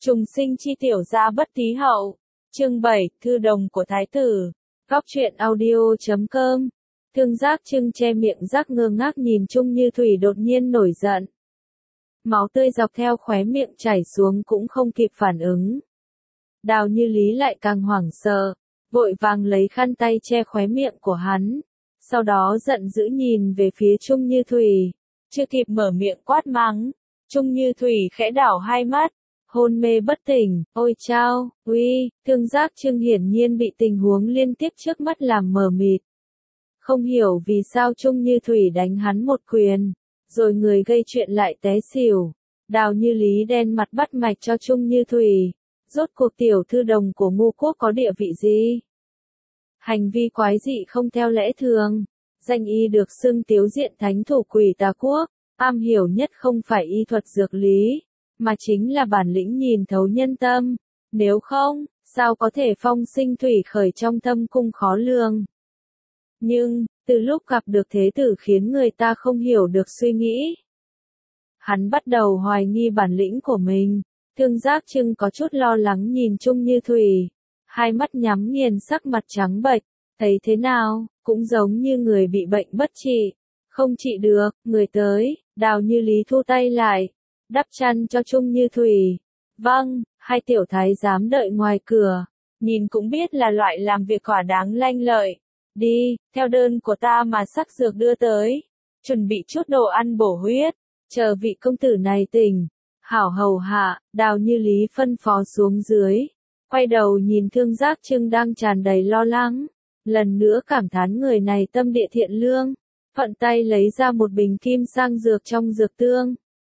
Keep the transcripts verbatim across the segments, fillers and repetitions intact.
Trùng sinh chi tiểu gia bất tí hậu. Chương bảy, thư đồng của thái tử. Góc truyện audio chấm com. Thương Giác Trưng che miệng Giác ngơ ngác nhìn Trung Như Thủy đột nhiên nổi giận. Máu tươi dọc theo khóe miệng chảy xuống cũng không kịp phản ứng. Đào Như Lý lại càng hoảng sợ, vội vàng lấy khăn tay che khóe miệng của hắn. Sau đó giận dữ nhìn về phía Trung Như Thủy. Chưa kịp mở miệng quát mắng, Trung Như Thủy khẽ đảo hai mắt, hôn mê bất tỉnh. Ôi chao, uy, Thương Giác Trưng hiển nhiên bị tình huống liên tiếp trước mắt làm mờ mịt. Không hiểu vì sao Trung Như Thủy đánh hắn một quyền, rồi người gây chuyện lại té xỉu. Đào Như Lý đen mặt bắt mạch cho Trung Như Thủy. Rốt cuộc tiểu thư đồng của Ngô Quốc có địa vị gì? Hành vi quái dị không theo lẽ thường. Danh y được xưng tiếu diện thánh thủ quỷ tà quốc, am hiểu nhất không phải y thuật dược lý, mà chính là bản lĩnh nhìn thấu nhân tâm. Nếu không, sao có thể phong sinh thủy khởi trong thâm cung khó lường. Nhưng, từ lúc gặp được thế tử khiến người ta không hiểu được suy nghĩ. Hắn bắt đầu hoài nghi bản lĩnh của mình. Thương Giác Trưng có chút lo lắng nhìn Trung Như Thủy. Hai mắt nhắm nghiền, sắc mặt trắng bệch. Thấy thế nào, cũng giống như người bị bệnh bất trị. Không trị được, người tới. Đào Như Lý thu tay lại, đắp chăn cho Trung Như Thủy. Vâng, hai tiểu thái giám đợi ngoài cửa. Nhìn cũng biết là loại làm việc quả đáng lanh lợi. Đi, theo đơn của ta mà sắc dược đưa tới. Chuẩn bị chút đồ ăn bổ huyết. Chờ vị công tử này tỉnh. Hảo hầu hạ. Đào Như Lý phân phó xuống dưới. Quay đầu nhìn Thương Giác Trưng đang tràn đầy lo lắng. Lần nữa cảm thán người này tâm địa thiện lương. Phận tay lấy ra một bình kim sang dược trong dược tương.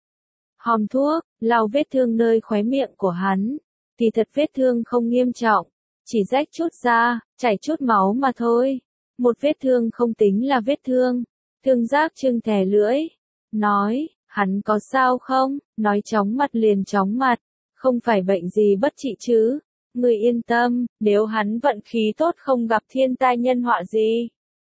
Hòm thuốc, lau vết thương nơi khóe miệng của hắn. Thì thật vết thương không nghiêm trọng. Chỉ rách chút da, chảy chút máu mà thôi. Một vết thương không tính là vết thương. Thương Giác Trưng thè lưỡi. Nói, hắn có sao không? Nói chóng mặt liền chóng mặt. Không phải bệnh gì bất trị chứ. Người yên tâm, nếu hắn vận khí tốt không gặp thiên tai nhân họa gì.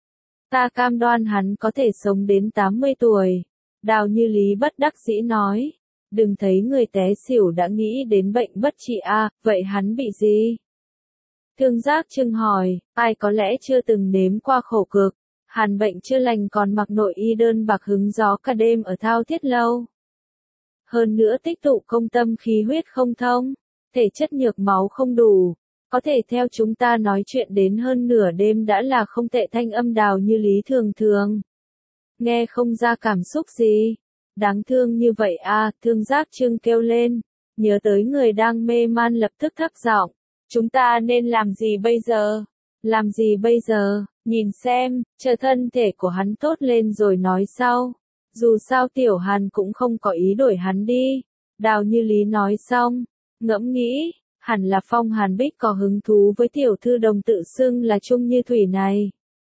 Ta cam đoan hắn có thể sống đến tám mươi tuổi. Đào Như Lý bất đắc dĩ nói. Đừng thấy người té xỉu đã nghĩ đến bệnh bất trị à, vậy hắn bị gì? Thương Giác Trưng hỏi, ai có lẽ chưa từng nếm qua khổ cực. Hàn bệnh chưa lành còn mặc nội y đơn bạc hứng gió cả đêm ở thao thiết lâu. Hơn nữa tích tụ công tâm khí huyết không thông. Thể chất nhược máu không đủ, có thể theo chúng ta nói chuyện đến hơn nửa đêm đã là không tệ. Thanh âm Đào Như Lý thường thường. Nghe không ra cảm xúc gì. Đáng thương như vậy à, Thương Giác Trưng kêu lên. Nhớ tới người đang mê man lập tức thấp giọng. Chúng ta nên làm gì bây giờ? Làm gì bây giờ? Nhìn xem, chờ thân thể của hắn tốt lên rồi nói sau. Dù sao Tiểu Hàn cũng không có ý đuổi hắn đi. Đào Như Lý nói xong. Ngẫm nghĩ, hẳn là Phong Hàn Bích có hứng thú với tiểu thư đồng tự xưng là Trung Như Thủy này.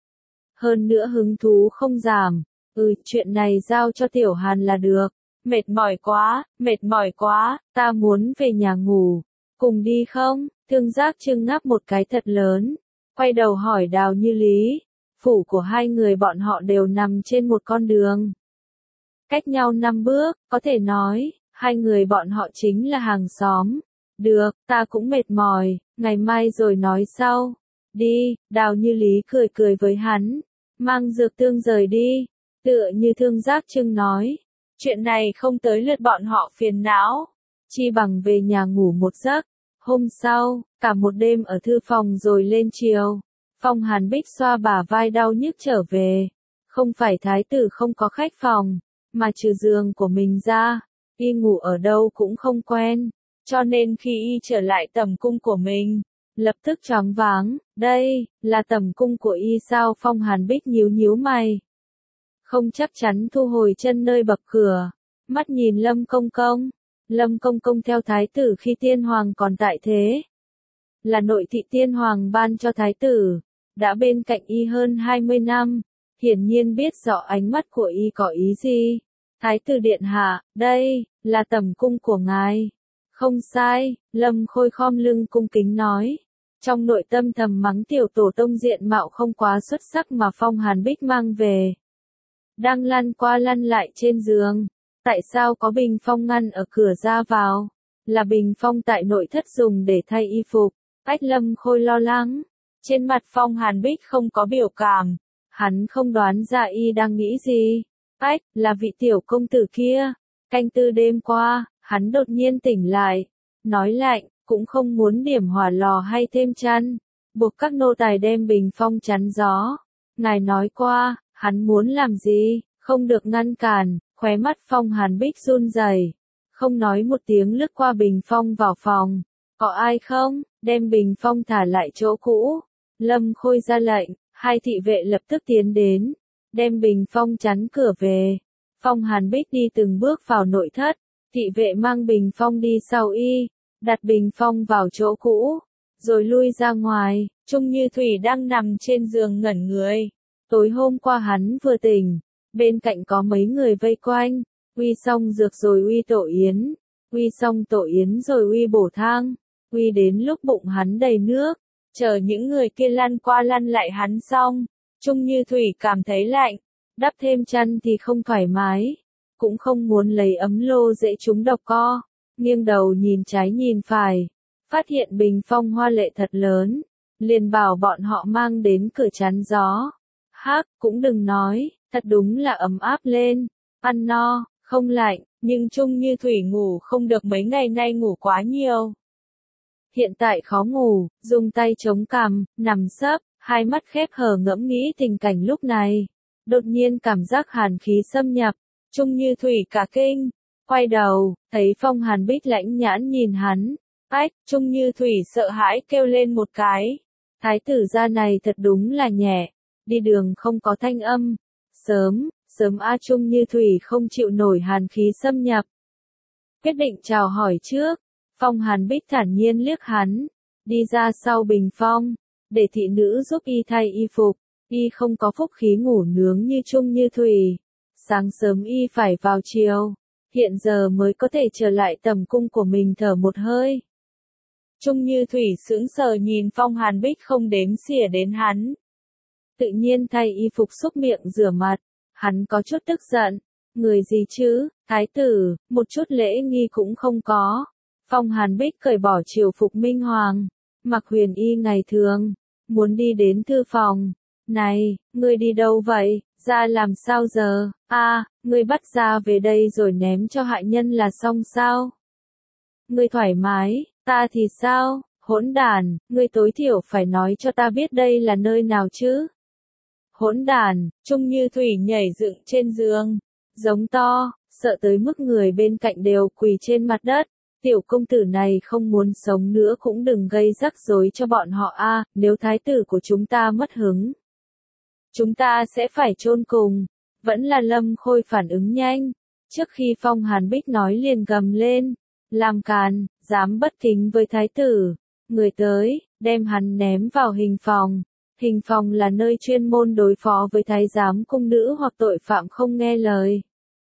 Hơn nữa hứng thú không giảm. Ừ, chuyện này giao cho Tiểu Hàn là được. Mệt mỏi quá, mệt mỏi quá, ta muốn về nhà ngủ. Cùng đi không? Thương Giác Trưng ngáp một cái thật lớn. Quay đầu hỏi Đào Như Lý. Phủ của hai người bọn họ đều nằm trên một con đường. Cách nhau năm bước, có thể nói. Hai người bọn họ chính là hàng xóm. Được, ta cũng mệt mỏi, ngày mai rồi nói sau. Đi, Đào Như Lý cười cười với hắn. Mang dược tương rời đi. Tựa như Thương Giác Trưng nói. Chuyện này không tới lượt bọn họ phiền não. Chi bằng về nhà ngủ một giấc. Hôm sau, cả một đêm ở thư phòng rồi lên chiều. Phong Hàn Bích xoa bả vai đau nhức trở về. Không phải thái tử không có khách phòng, mà trừ giường của mình ra. Y ngủ ở đâu cũng không quen, cho nên khi y trở lại tẩm cung của mình, lập tức choáng váng. Đây, là tẩm cung của y sao? Phong Hàn Bích nhíu nhíu mày. Không chắc chắn thu hồi chân nơi bậc cửa, mắt nhìn Lâm Công Công. Lâm Công Công theo thái tử khi tiên hoàng còn tại thế. Là nội thị tiên hoàng ban cho thái tử, đã bên cạnh y hơn hai mươi năm, hiển nhiên biết rõ ánh mắt của y có ý gì. Thái tử điện hạ, đây, là tẩm cung của ngài. Không sai, Lâm Khôi khom lưng cung kính nói. Trong nội tâm thầm mắng tiểu tổ tông diện mạo không quá xuất sắc mà Phong Hàn Bích mang về. Đang lăn qua lăn lại trên giường. Tại sao có bình phong ngăn ở cửa ra vào? là bình phong tại nội thất dùng để thay y phục. Ách Lâm Khôi lo lắng. Trên mặt Phong Hàn Bích không có biểu cảm. Hắn không đoán ra y đang nghĩ gì. Ách, là vị tiểu công tử kia. Canh tư đêm qua, hắn đột nhiên tỉnh lại. Nói lạnh, cũng không muốn điểm hỏa lò hay thêm chăn. Buộc các nô tài đem bình phong chắn gió. Ngài nói qua, hắn muốn làm gì, không được ngăn cản. Khóe mắt Phong Hàn Bích run rẩy, không nói một tiếng lướt qua bình phong vào phòng. Có ai không, đem bình phong thả lại chỗ cũ. Lâm Khôi ra lệnh, hai thị vệ lập tức tiến đến, đem bình phong chắn cửa về. Phong Hàn Bích đi từng bước vào nội thất, thị vệ mang bình phong đi sau y, đặt bình phong vào chỗ cũ, rồi lui ra ngoài. Trung Như Thủy đang nằm trên giường ngẩn người. Tối hôm qua hắn vừa tỉnh, bên cạnh có mấy người vây quanh, uy xong dược rồi uy tổ yến, uy xong tổ yến rồi uy bổ thang, uy đến lúc bụng hắn đầy nước, chờ những người kia lăn qua lăn lại hắn xong. Trung Như Thủy cảm thấy lạnh, đắp thêm chăn thì không thoải mái, cũng không muốn lấy ấm lô dễ trúng độc co, nghiêng đầu nhìn trái nhìn phải, phát hiện bình phong hoa lệ thật lớn, liền bảo bọn họ mang đến cửa chắn gió. Hắc, cũng đừng nói, thật đúng là ấm áp lên, ăn no, không lạnh, nhưng Trung Như Thủy ngủ không được mấy ngày nay ngủ quá nhiều. Hiện tại khó ngủ, dùng tay chống cằm, nằm sấp, hai mắt khép hờ ngẫm nghĩ tình cảnh lúc này. Đột nhiên cảm giác hàn khí xâm nhập, Trung Như Thủy cả kinh, quay đầu, thấy Phong Hàn Bích lãnh nhãn nhìn hắn. Ách, Trung Như Thủy sợ hãi kêu lên một cái. Thái tử gia này thật đúng là nhẹ, đi đường không có thanh âm. Sớm, sớm A Trung Như Thủy không chịu nổi hàn khí xâm nhập. Quyết định chào hỏi trước, Phong Hàn Bích thản nhiên liếc hắn, đi ra sau bình phong, để thị nữ giúp y thay y phục. Y không có phúc khí ngủ nướng như Trung Như Thủy. Sáng sớm y phải vào chiều, hiện giờ mới có thể trở lại tầm cung của mình thở một hơi. Trung Như Thủy sững sờ nhìn Phong Hàn Bích không đếm xỉa đến hắn. Tự nhiên thay y phục xúc miệng rửa mặt, hắn có chút tức giận. Người gì chứ, thái tử, một chút lễ nghi cũng không có. Phong Hàn Bích cởi bỏ triều phục minh hoàng, mặc huyền y ngày thường, muốn đi đến thư phòng. Này, ngươi đi đâu vậy, ra làm sao giờ, a, à, ngươi bắt ra về đây rồi ném cho hạ nhân là xong sao? Ngươi thoải mái, ta thì sao, hỗn đàn, ngươi tối thiểu phải nói cho ta biết đây là nơi nào chứ? Hỗn đàn, Trung Như Thủy nhảy dựng trên giường, giống to, sợ tới mức người bên cạnh đều quỳ trên mặt đất. Tiểu công tử này không muốn sống nữa cũng đừng gây rắc rối cho bọn họ a, à, nếu thái tử của chúng ta mất hứng, chúng ta sẽ phải chôn cùng. Vẫn là Lâm Khôi phản ứng nhanh, trước khi Phong Hàn Bích nói liền gầm lên, làm càn, dám bất kính với thái tử, người tới, đem hắn ném vào hình phòng. Hình phòng là nơi chuyên môn đối phó với thái giám cung nữ hoặc tội phạm không nghe lời.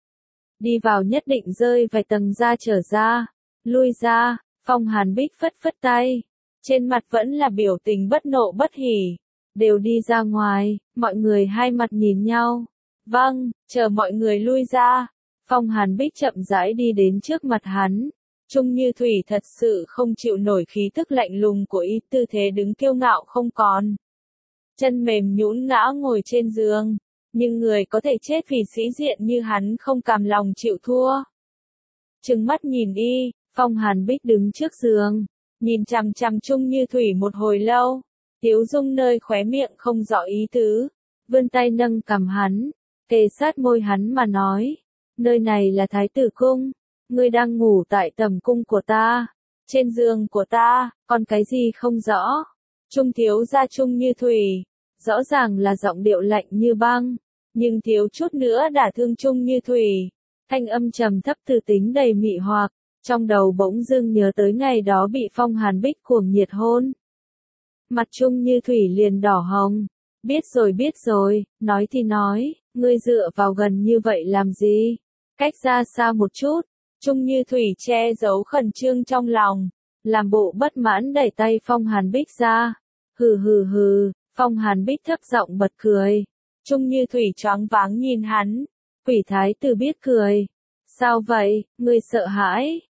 Đi vào nhất định rơi vài tầng ra trở ra, lui ra. Phong Hàn Bích phất phất tay, trên mặt vẫn là biểu tình bất nộ bất hỉ. Đều đi ra ngoài, mọi người hai mặt nhìn nhau. Vâng, chờ mọi người lui ra. Phong Hàn Bích chậm rãi đi đến trước mặt hắn. Trung Như Thủy thật sự không chịu nổi khí tức lạnh lùng của y, tư thế đứng kiêu ngạo không còn. Chân mềm nhũn ngã ngồi trên giường, nhưng người có thể chết vì sĩ diện như hắn không cam lòng chịu thua. Trừng mắt nhìn y, Phong Hàn Bích đứng trước giường, nhìn chằm chằm Trung Như Thủy một hồi lâu. Tiếu dung nơi khóe miệng không rõ ý tứ, vươn tay nâng cằm hắn, kề sát môi hắn mà nói, nơi này là thái tử cung, ngươi đang ngủ tại tầm cung của ta, trên giường của ta, còn cái gì không rõ. Trung thiếu gia Trung Như Thủy, rõ ràng là giọng điệu lạnh như băng, nhưng thiếu chút nữa đả thương Trung Như Thủy, thanh âm trầm thấp từ tính đầy mị hoặc, trong đầu bỗng dưng nhớ tới ngày đó bị Phong Hàn Bích cuồng nhiệt hôn. Mặt Trung Như Thủy liền đỏ hồng. Biết rồi biết rồi, nói thì nói, ngươi dựa vào gần như vậy làm gì? Cách ra xa một chút. Trung Như Thủy che giấu khẩn trương trong lòng, làm bộ bất mãn đẩy tay Phong Hàn Bích ra. Hừ hừ hừ, Phong Hàn Bích thấp giọng bật cười. Trung Như Thủy choáng váng nhìn hắn. Quỷ thái tử biết cười. Sao vậy, ngươi sợ hãi?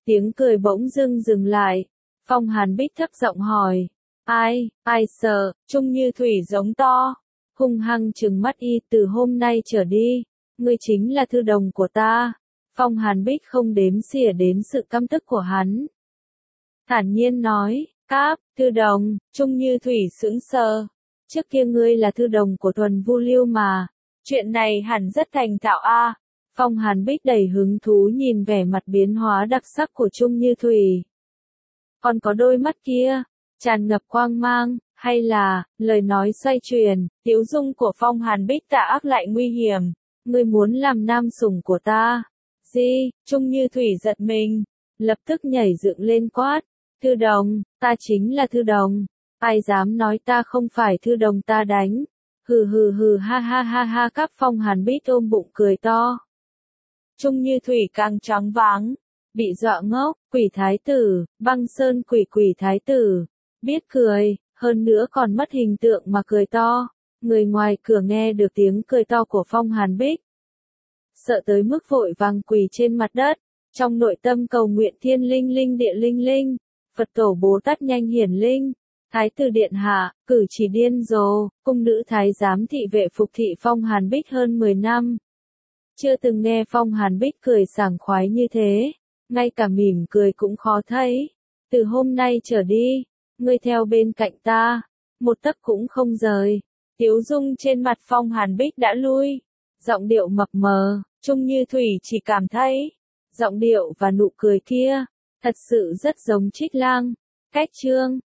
Tiếng cười bỗng dưng dừng lại. Phong Hàn Bích thấp giọng hỏi. Ai, ai sợ, Trung Như Thủy giống to. Hung hăng trừng mắt y, từ hôm nay trở đi, ngươi chính là thư đồng của ta. Phong Hàn Bích không đếm xỉa đến sự căm tức của hắn. Thản nhiên nói, cáp, thư đồng, Trung Như Thủy sững sờ. Trước kia ngươi là thư đồng của Thuần Vu Lưu mà. Chuyện này hẳn rất thành thạo a. Phong Hàn Bích đầy hứng thú nhìn vẻ mặt biến hóa đặc sắc của Trung Như Thủy. Còn có đôi mắt kia, tràn ngập quang mang, hay là, lời nói xoay chuyển, tiếu dung của Phong Hàn Bích tà ác lại nguy hiểm. Ngươi muốn làm nam sủng của ta. Gì, Trung Như Thủy giật mình, lập tức nhảy dựng lên quát. Thư đồng, ta chính là thư đồng. Ai dám nói ta không phải thư đồng ta đánh. Hừ hừ hừ ha ha ha ha. Các Phong Hàn Bích ôm bụng cười to. Trung Như Thủy càng choáng váng, bị dọa ngốc. Quỷ thái tử, Băng Sơn quỷ quỷ thái tử, biết cười, hơn nữa còn mất hình tượng mà cười to. Người ngoài cửa nghe được tiếng cười to của Phong Hàn Bích, sợ tới mức vội vàng quỳ trên mặt đất, trong nội tâm cầu nguyện thiên linh linh địa linh linh, Phật tổ Bồ Tát nhanh hiển linh. Thái tử điện hạ, cử chỉ điên rồ, cung nữ thái giám thị vệ phục thị Phong Hàn Bích hơn mười năm. Chưa từng nghe Phong Hàn Bích cười sảng khoái như thế, ngay cả mỉm cười cũng khó thấy. Từ hôm nay trở đi, ngươi theo bên cạnh ta, một tấc cũng không rời. Tiếu dung trên mặt Phong Hàn Bích đã lui, giọng điệu mập mờ, Trung Như Thủy chỉ cảm thấy, giọng điệu và nụ cười kia, thật sự rất giống Trích Lang. Cách chương